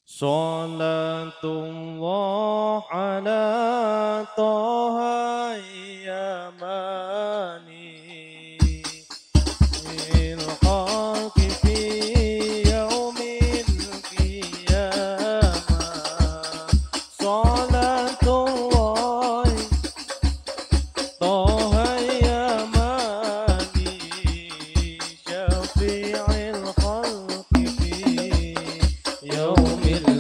Salatullah ala Taha Yamani Fil khalqi fi yaumil qiyamah Salatullah Taha Yamani Syafi'il khalqi fi yaumil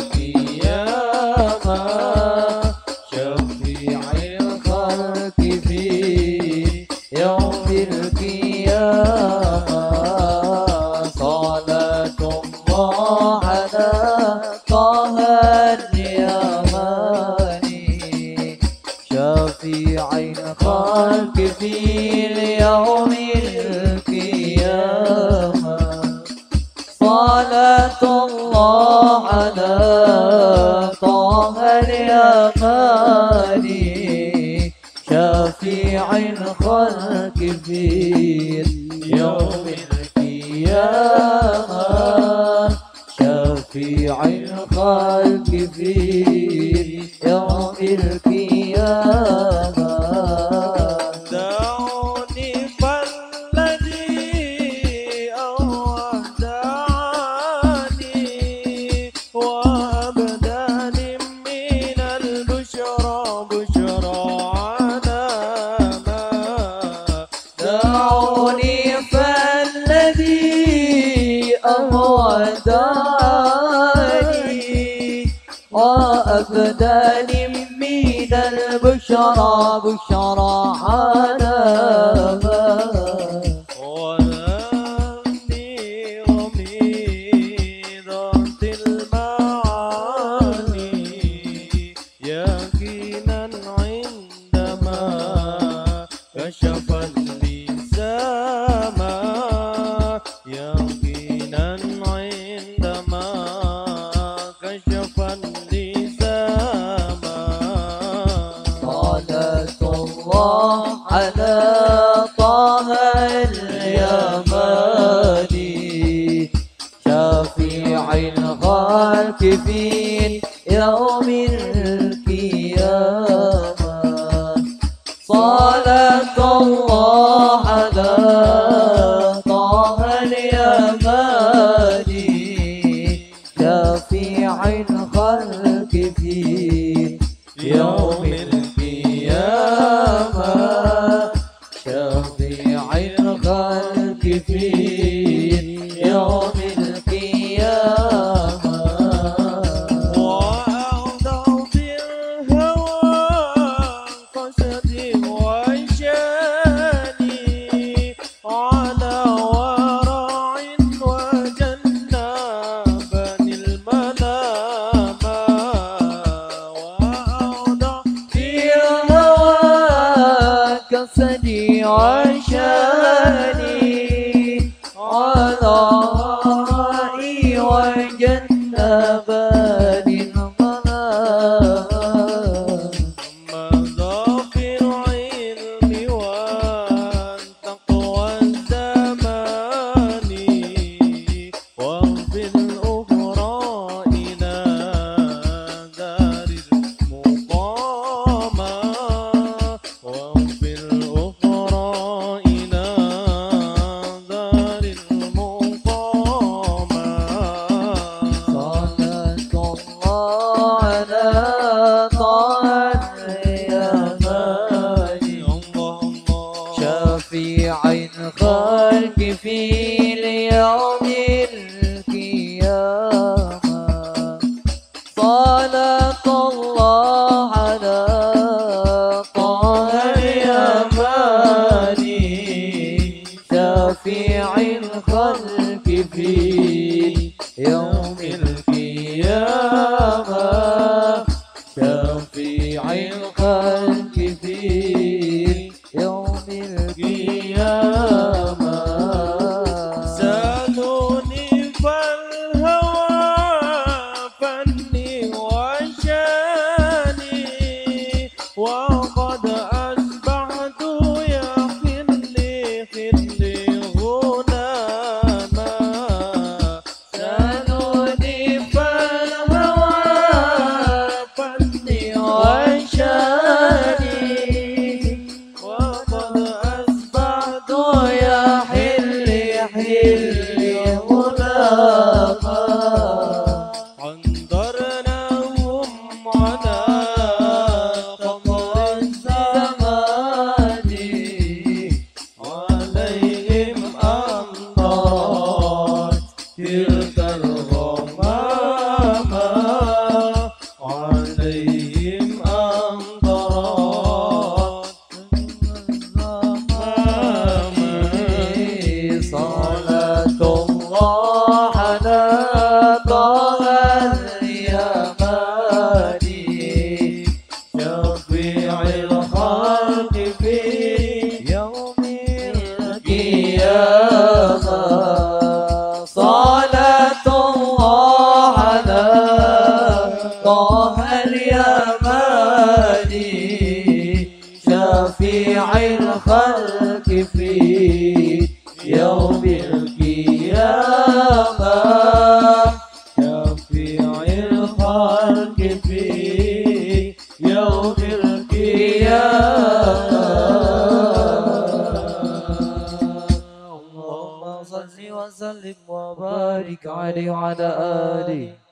يوم القيامة صلاة الله على طه اليماني شفيع الخلق في يوم القيامة صلاة الله على طه اليماني شفيع الخلق في يوم القيامة شفيع الخلق في يوم القيامة دعوني فالذي أودعني وأبداني من البشرى بشرى دعوني فالذي أودعني وأبداني من البشرى بشرى علامة ونمني غميضة المعاني يقينا عندما كشف اللسامة يقينا عندما كشف اللسامة صلاة الله على طه اليماني شفيع الخلق في يوم القيامة صلاة الله على طه اليماني شفيع الخلق في يوم القيامة شفيع الخلق في يوم القيامة وأعضى بالهوى قصدي وشاني على ورع وجنبني الملامة وأعضى بالهوى قصدي وشاني على رأي وجنبني الملامة مضى في العلم والتقوى الزمان وفي الأخرى إلى دار المقامة وفي الأخرى إلى دار المقامة صلاة الله على طه اليماني اللهم شفيع الخلق في اليوم القيامة صلاة الله على طه اليماني شفيع الخلق في يوم القيامة شفيع الخلق في يوم القيامة سالوني فالهوى فني وشاني وقد أصبحت يا خلي خلي غلاما سالوني الغمام عليهم أمطرت صلاة الله على طه اليماني شفيع الخلق في يوم القيامة صلاة الله على طه اليماني شفيع الخلق في يوم القيامة شفيع الخلق في يوم القيامة اللهم صل وسلم وبارك عليه وعلى آله